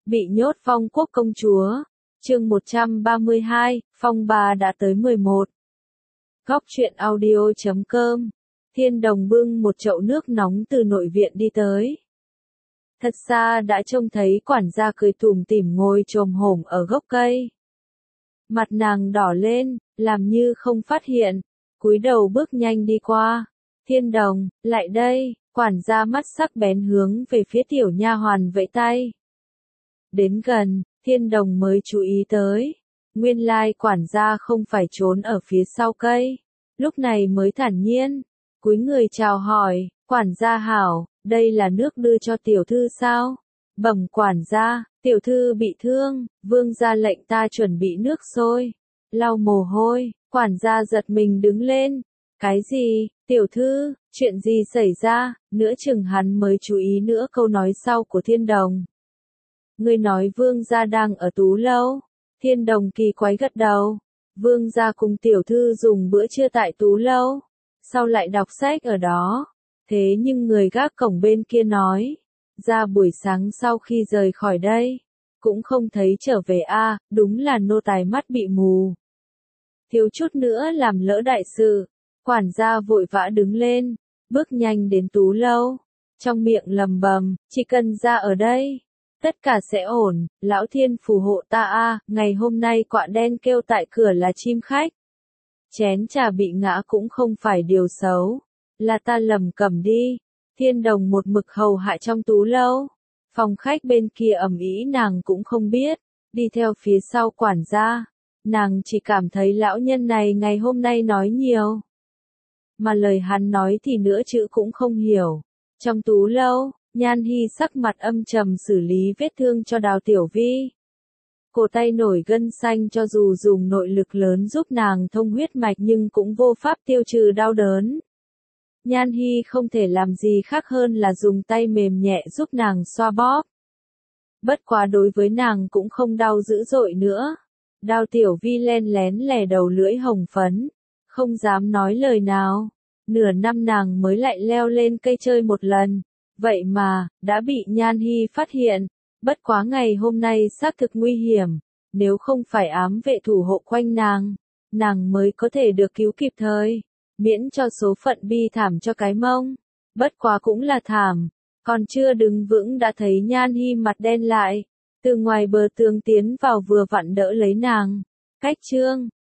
Bị nhốt Phong Quốc công chúa. Chương 132, phong ba đã tới 11. Góc truyện audio.com. Thiên Đồng bưng một chậu nước nóng từ nội viện đi tới. Thật xa đã trông thấy quản gia cười tủm tỉm ngồi chồm hổm ở gốc cây. Mặt nàng đỏ lên, làm như không phát hiện, cúi đầu bước nhanh đi qua. Thiên Đồng, lại đây, quản gia mắt sắc bén hướng về phía tiểu nha hoàn vẫy tay. Đến gần, Thiên Đồng mới chú ý tới. Nguyên lai quản gia không phải trốn ở phía sau cây. Lúc này mới thản nhiên, cúi người chào hỏi, quản gia hảo, đây là nước đưa cho tiểu thư sao? Bẩm quản gia, tiểu thư bị thương, vương gia lệnh ta chuẩn bị nước sôi. Lau mồ hôi, quản gia giật mình đứng lên. Cái gì, tiểu thư, chuyện gì xảy ra? Nữa chừng hắn mới chú ý nữa câu nói sau của Thiên Đồng. Ngươi nói vương gia đang ở Tú Lâu. Thiên Đồng kỳ quái gật đầu. Vương gia cùng tiểu thư dùng bữa trưa tại Tú Lâu, sau lại đọc sách ở đó. Thế nhưng người gác cổng bên kia nói, ra buổi sáng sau khi rời khỏi đây, cũng không thấy trở về a, đúng là nô tài mắt bị mù. Thiếu chút nữa làm lỡ đại sự. Quản gia vội vã đứng lên, bước nhanh đến Tú Lâu, trong miệng lầm bầm, chỉ cần ra ở đây, tất cả sẽ ổn, lão thiên phù hộ ta a, ngày hôm nay quạ đen kêu tại cửa là chim khách. Chén trà bị ngã cũng không phải điều xấu, là ta lầm cầm đi. Thiên Đồng một mực hầu hạ trong Tú Lâu, phòng khách bên kia ầm ĩ nàng cũng không biết, đi theo phía sau quản gia, nàng chỉ cảm thấy lão nhân này ngày hôm nay nói nhiều. Mà lời hắn nói thì nửa chữ cũng không hiểu. Trong Tú Lâu, Nhan Hy sắc mặt âm trầm xử lý vết thương cho Đào Tiểu Vi. Cổ tay nổi gân xanh cho dù dùng nội lực lớn giúp nàng thông huyết mạch nhưng cũng vô pháp tiêu trừ đau đớn. Nhan Hy không thể làm gì khác hơn là dùng tay mềm nhẹ giúp nàng xoa bóp. Bất quá đối với nàng cũng không đau dữ dội nữa. Đào Tiểu Vi len lén lè đầu lưỡi hồng phấn, không dám nói lời nào. Nửa năm nàng mới lại leo lên cây chơi một lần. Vậy mà, đã bị Nhan Hy phát hiện. Bất quá ngày hôm nay xác thực nguy hiểm. Nếu không phải ám vệ thủ hộ quanh nàng mới có thể được cứu kịp thời. Miễn cho số phận bi thảm cho cái mông. Bất quá cũng là thảm. Còn chưa đứng vững đã thấy Nhan Hy mặt đen lại. Từ ngoài bờ tường tiến vào vừa vặn đỡ lấy nàng. Cách chương,